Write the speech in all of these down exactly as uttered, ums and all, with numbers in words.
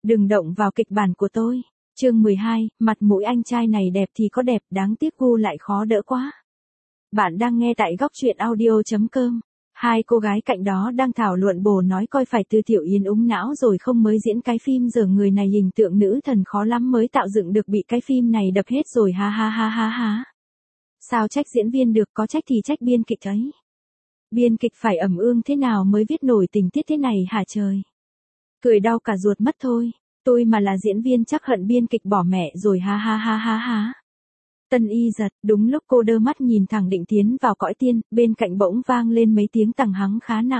Đừng động vào kịch bản của tôi. Chương mười hai, mặt mũi anh trai này đẹp thì có đẹp, đáng tiếc gu lại khó đỡ quá. Bạn đang nghe tại góc truyện audio chấm com. Hai cô gái cạnh đó đang thảo luận bồ nói coi phải Từ Tiểu Yến úng não rồi không mới diễn cái phim giờ người này hình tượng nữ thần khó lắm mới tạo dựng được bị cái phim này đập hết rồi ha ha ha ha ha. Sao trách diễn viên được, có trách thì trách biên kịch ấy. Biên kịch phải ẩm ương thế nào mới viết nổi tình tiết thế này hả trời. Cười đau cả ruột mất thôi, tôi mà là diễn viên chắc hận biên kịch bỏ mẹ rồi ha ha ha ha ha. Tân Y giật, đúng lúc cô đơ mắt nhìn thẳng định tiến vào cõi tiên, bên cạnh bỗng vang lên mấy tiếng tằng hắng khá nặng.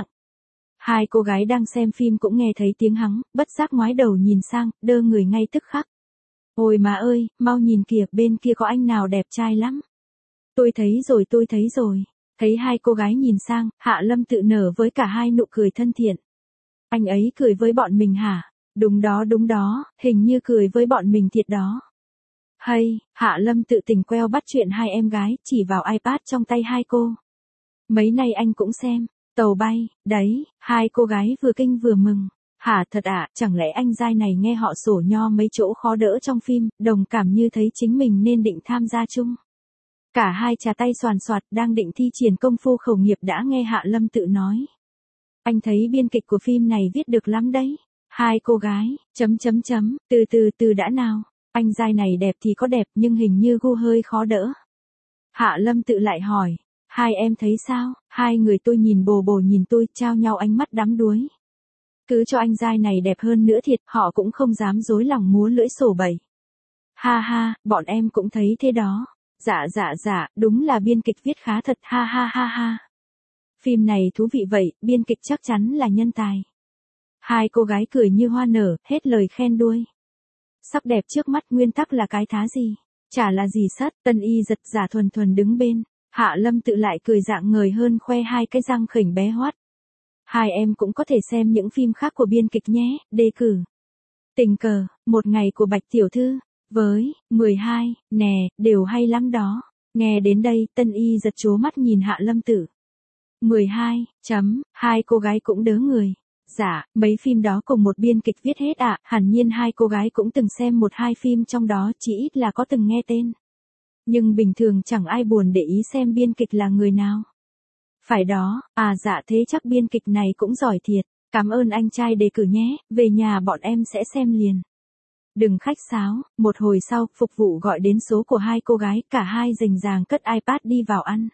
Hai cô gái đang xem phim cũng nghe thấy tiếng hắng, bất giác ngoái đầu nhìn sang, đơ người ngay tức khắc. Ôi má ơi, mau nhìn kìa, bên kia có anh nào đẹp trai lắm. Tôi thấy rồi tôi thấy rồi. Thấy hai cô gái nhìn sang, Hạ Lâm tự nở với cả hai nụ cười thân thiện. Anh ấy cười với bọn mình hả? Đúng đó đúng đó, hình như cười với bọn mình thiệt đó. Hay, Hạ Lâm tự tình queo bắt chuyện hai em gái, chỉ vào iPad trong tay hai cô. Mấy nay anh cũng xem, tàu bay, đấy, hai cô gái vừa kinh vừa mừng. Hả thật ạ, à, chẳng lẽ anh giai này nghe họ sổ nho mấy chỗ khó đỡ trong phim, đồng cảm như thấy chính mình nên định tham gia chung. Cả hai trà tay xoàn xoạt đang định thi triển công phu khẩu nghiệp đã nghe Hạ Lâm tự nói. Anh thấy biên kịch của phim này viết được lắm đấy. Hai cô gái, chấm chấm chấm, từ từ từ đã nào. Anh giai này đẹp thì có đẹp nhưng hình như gu hơi khó đỡ. Hạ Lâm tự lại hỏi. Hai em thấy sao? Hai người tôi nhìn bồ bồ nhìn tôi trao nhau ánh mắt đắm đuối. Cứ cho anh giai này đẹp hơn nữa thiệt, họ cũng không dám dối lòng múa lưỡi sổ bẩy. Ha ha, bọn em cũng thấy thế đó. Dạ dạ dạ, đúng là biên kịch viết khá thật ha ha ha ha. Phim này thú vị vậy, biên kịch chắc chắn là nhân tài. Hai cô gái cười như hoa nở, hết lời khen đuôi. Sắc đẹp trước mắt nguyên tắc là cái thá gì? Chả là gì sất, Tân Y giật giả thuần thuần đứng bên. Hạ Lâm tự lại cười dạng ngời hơn khoe hai cái răng khỉnh bé hoắt. Hai em cũng có thể xem những phim khác của biên kịch nhé, đề cử. Tình cờ, một ngày của Bạch Tiểu Thư. Với, mười hai, nè, đều hay lắm đó. Nghe đến đây, Tân Y giật trố mắt nhìn Hạ Lâm Tử. mười hai, chấm, hai cô gái cũng đớ người. Dạ, mấy phim đó cùng một biên kịch viết hết ạ, à, hẳn nhiên hai cô gái cũng từng xem một hai phim trong đó, chỉ ít là có từng nghe tên. Nhưng bình thường chẳng ai buồn để ý xem biên kịch là người nào. Phải đó, à dạ thế chắc biên kịch này cũng giỏi thiệt. Cảm ơn anh trai đề cử nhé, về nhà bọn em sẽ xem liền. Đừng khách sáo, một hồi sau, phục vụ gọi đến số của hai cô gái, cả hai rành ràng cất iPad đi vào ăn.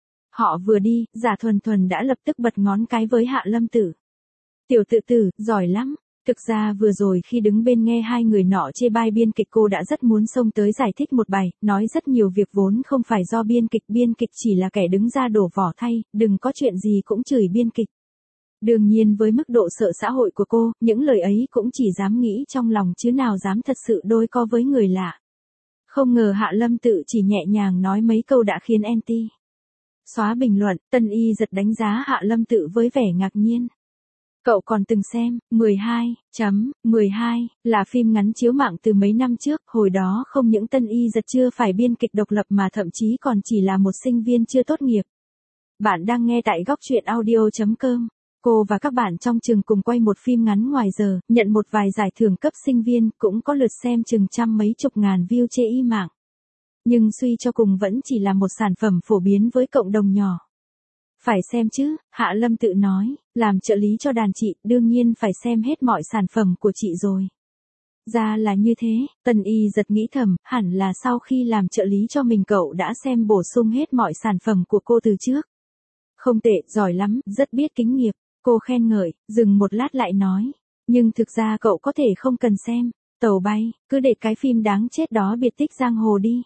Họ vừa đi, Giả Thuần Thuần đã lập tức bật ngón cái với Hạ Lâm Tử. Tiểu tự tử, giỏi lắm. Thực ra vừa rồi khi đứng bên nghe hai người nọ chê bai biên kịch cô đã rất muốn xông tới giải thích một bài, nói rất nhiều việc vốn không phải do biên kịch, biên kịch chỉ là kẻ đứng ra đổ vỏ thay, đừng có chuyện gì cũng chửi biên kịch. Đương nhiên với mức độ sợ xã hội của cô, những lời ấy cũng chỉ dám nghĩ trong lòng chứ nào dám thật sự đôi co với người lạ. Không ngờ Hạ Lâm tự chỉ nhẹ nhàng nói mấy câu đã khiến anti. Xóa bình luận, Tân Y giật đánh giá Hạ Lâm tự với vẻ ngạc nhiên. Cậu còn từng xem, mười hai, chấm, mười hai, là phim ngắn chiếu mạng từ mấy năm trước, hồi đó không những Tân Y giật chưa phải biên kịch độc lập mà thậm chí còn chỉ là một sinh viên chưa tốt nghiệp. Bạn đang nghe tại góc truyện audio chấm com. Cô và các bạn trong trường cùng quay một phim ngắn ngoài giờ, nhận một vài giải thưởng cấp sinh viên, cũng có lượt xem chừng trăm mấy chục ngàn view trên y mạng. Nhưng suy cho cùng vẫn chỉ là một sản phẩm phổ biến với cộng đồng nhỏ. Phải xem chứ, Hạ Lâm tự nói, làm trợ lý cho đàn chị, đương nhiên phải xem hết mọi sản phẩm của chị rồi. Ra là như thế, Tân Y giật nghĩ thầm, hẳn là sau khi làm trợ lý cho mình cậu đã xem bổ sung hết mọi sản phẩm của cô từ trước. Không tệ, giỏi lắm, rất biết kính nghiệp. Cô khen ngợi, dừng một lát lại nói. Nhưng thực ra cậu có thể không cần xem. Tàu bay, cứ để cái phim đáng chết đó biệt tích giang hồ đi.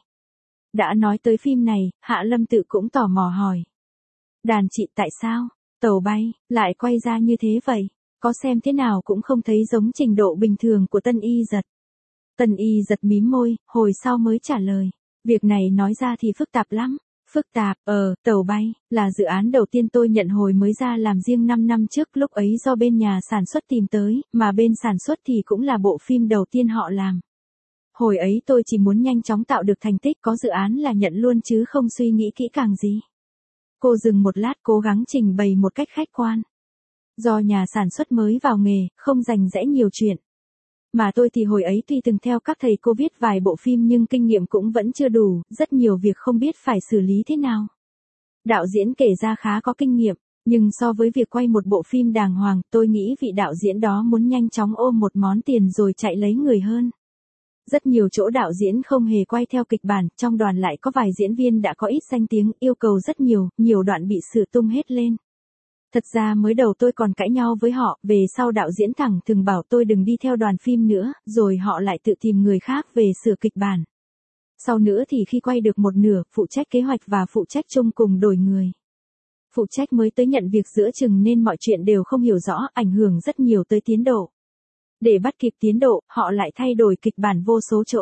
Đã nói tới phim này, Hạ Lâm tự cũng tò mò hỏi. Đàn chị tại sao? Tàu bay, lại quay ra như thế vậy? Có xem thế nào cũng không thấy giống trình độ bình thường của Tân Y giật. Tân Y giật mím môi, hồi sau mới trả lời. Việc này nói ra thì phức tạp lắm. Phức tạp, ờ, tàu bay, là dự án đầu tiên tôi nhận hồi mới ra làm riêng năm năm trước, lúc ấy do bên nhà sản xuất tìm tới, mà bên sản xuất thì cũng là bộ phim đầu tiên họ làm. Hồi ấy tôi chỉ muốn nhanh chóng tạo được thành tích, có dự án là nhận luôn chứ không suy nghĩ kỹ càng gì. Cô dừng một lát cố gắng trình bày một cách khách quan. Do nhà sản xuất mới vào nghề, không rành rẽ nhiều chuyện. Mà tôi thì hồi ấy tuy từng theo các thầy cô viết vài bộ phim nhưng kinh nghiệm cũng vẫn chưa đủ, rất nhiều việc không biết phải xử lý thế nào. Đạo diễn kể ra khá có kinh nghiệm, nhưng so với việc quay một bộ phim đàng hoàng, tôi nghĩ vị đạo diễn đó muốn nhanh chóng ôm một món tiền rồi chạy lấy người hơn. Rất nhiều chỗ đạo diễn không hề quay theo kịch bản, trong đoàn lại có vài diễn viên đã có ít danh tiếng, yêu cầu rất nhiều, nhiều đoạn bị sửa tung hết lên. Thật ra mới đầu tôi còn cãi nhau với họ, về sau đạo diễn thẳng thừng bảo tôi đừng đi theo đoàn phim nữa, rồi họ lại tự tìm người khác về sửa kịch bản. Sau nữa thì khi quay được một nửa, phụ trách kế hoạch và phụ trách chung cùng đổi người. Phụ trách mới tới nhận việc giữa chừng nên mọi chuyện đều không hiểu rõ, ảnh hưởng rất nhiều tới tiến độ. Để bắt kịp tiến độ, họ lại thay đổi kịch bản vô số chỗ.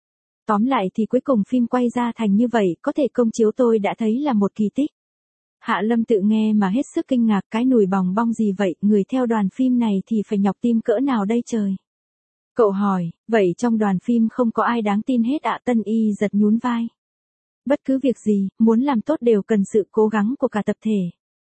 Tóm lại thì cuối cùng phim quay ra thành như vậy, có thể công chiếu tôi đã thấy là một kỳ tích. Hạ Lâm tự nghe mà hết sức kinh ngạc, cái nùi bòng bong gì vậy, người theo đoàn phim này thì phải nhọc tim cỡ nào đây trời. Cậu hỏi, vậy trong đoàn phim không có ai đáng tin hết ạ? Tân Y giật nhún vai. Bất cứ việc gì, muốn làm tốt đều cần sự cố gắng của cả tập thể.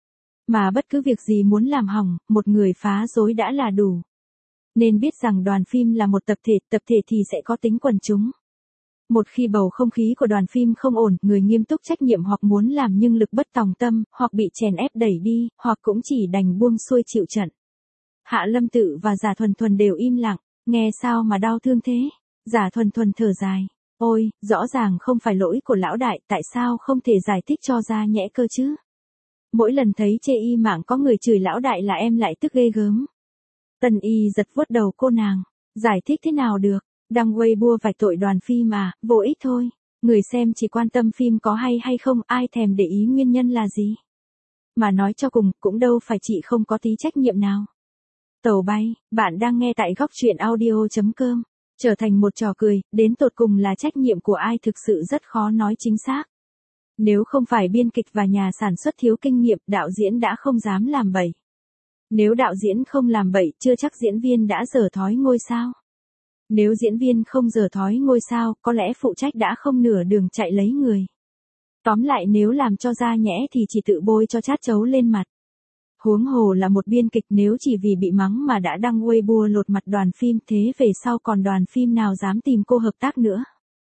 Mà bất cứ việc gì muốn làm hỏng, một người phá rối đã là đủ. Nên biết rằng đoàn phim là một tập thể, tập thể thì sẽ có tính quần chúng. Một khi bầu không khí của đoàn phim không ổn, người nghiêm túc trách nhiệm hoặc muốn làm nhưng lực bất tòng tâm, hoặc bị chèn ép đẩy đi, hoặc cũng chỉ đành buông xuôi chịu trận. Hạ Lâm Tự và Giả Thuần Thuần đều im lặng, nghe sao mà đau thương thế. Giả Thuần Thuần thở dài, ôi, rõ ràng không phải lỗi của lão đại, tại sao không thể giải thích cho ra nhẽ cơ chứ? Mỗi lần thấy chê y mạng có người chửi lão đại là em lại tức ghê gớm. Tân Y giật vuốt đầu cô nàng, giải thích thế nào được, đăng Weibo vạch tội đoàn phim à, vô ích thôi, người xem chỉ quan tâm phim có hay hay không, ai thèm để ý nguyên nhân là gì. Mà nói cho cùng, cũng đâu phải chị không có tí trách nhiệm nào. Tàu bay, bạn đang nghe tại góc truyện audio chấm com, trở thành một trò cười, đến tột cùng là trách nhiệm của ai thực sự rất khó nói chính xác. Nếu không phải biên kịch và nhà sản xuất thiếu kinh nghiệm, đạo diễn đã không dám làm bậy. Nếu đạo diễn không làm bậy, chưa chắc diễn viên đã dở thói ngôi sao. Nếu diễn viên không dở thói ngôi sao, có lẽ phụ trách đã không nửa đường chạy lấy người. Tóm lại nếu làm cho ra nhẽ thì chỉ tự bôi cho chát chấu lên mặt. Huống hồ là một biên kịch, nếu chỉ vì bị mắng mà đã đăng Weibo lột mặt đoàn phim, thế về sau còn đoàn phim nào dám tìm cô hợp tác nữa.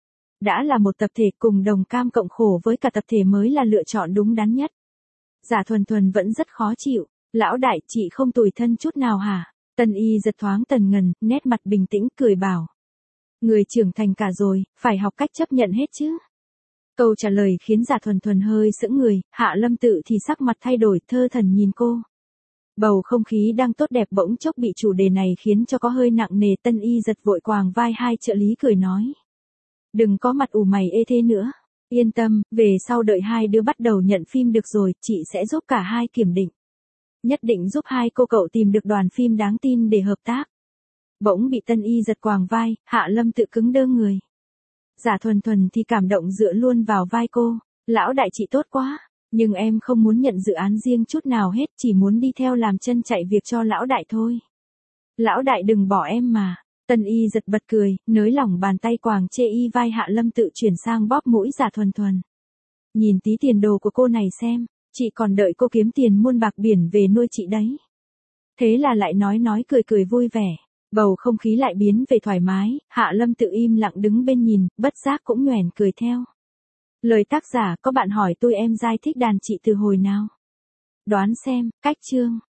Đã là một tập thể, cùng đồng cam cộng khổ với cả tập thể mới là lựa chọn đúng đắn nhất. Giả Thuần Thuần vẫn rất khó chịu. Lão đại, chị không tủi thân chút nào hả? Tân Y giật thoáng tần ngần, nét mặt bình tĩnh, cười bảo. Người trưởng thành cả rồi, phải học cách chấp nhận hết chứ. Câu trả lời khiến Giả Thuần Thuần hơi sững người, Hạ Lâm Tự thì sắc mặt thay đổi, thơ thẩn nhìn cô. Bầu không khí đang tốt đẹp bỗng chốc bị chủ đề này khiến cho có hơi nặng nề. Tân Y giật vội quàng vai hai trợ lý cười nói. Đừng có mặt ủ mày ê thế nữa. Yên tâm, về sau đợi hai đứa bắt đầu nhận phim được rồi, chị sẽ giúp cả hai kiểm định. Nhất định giúp hai cô cậu tìm được đoàn phim đáng tin để hợp tác. Bỗng bị Tân Y giật quàng vai, Hạ Lâm Tự cứng đơ người. Giả Thuần Thuần thì cảm động dựa luôn vào vai cô. Lão đại chị tốt quá, nhưng em không muốn nhận dự án riêng chút nào hết, chỉ muốn đi theo làm chân chạy việc cho lão đại thôi. Lão đại đừng bỏ em mà. Tân Y giật bật cười, nới lỏng bàn tay quàng chê y vai Hạ Lâm Tự chuyển sang bóp mũi Giả Thuần Thuần. Nhìn tí tiền đồ của cô này xem. Chị còn đợi cô kiếm tiền muôn bạc biển về nuôi chị đấy. Thế là lại nói nói cười cười vui vẻ. Bầu không khí lại biến về thoải mái, Hạ Lâm Tự im lặng đứng bên nhìn, bất giác cũng nhoẻn cười theo. Lời tác giả, có bạn hỏi tôi em giải thích đàn chị từ hồi nào? Đoán xem, cách chương.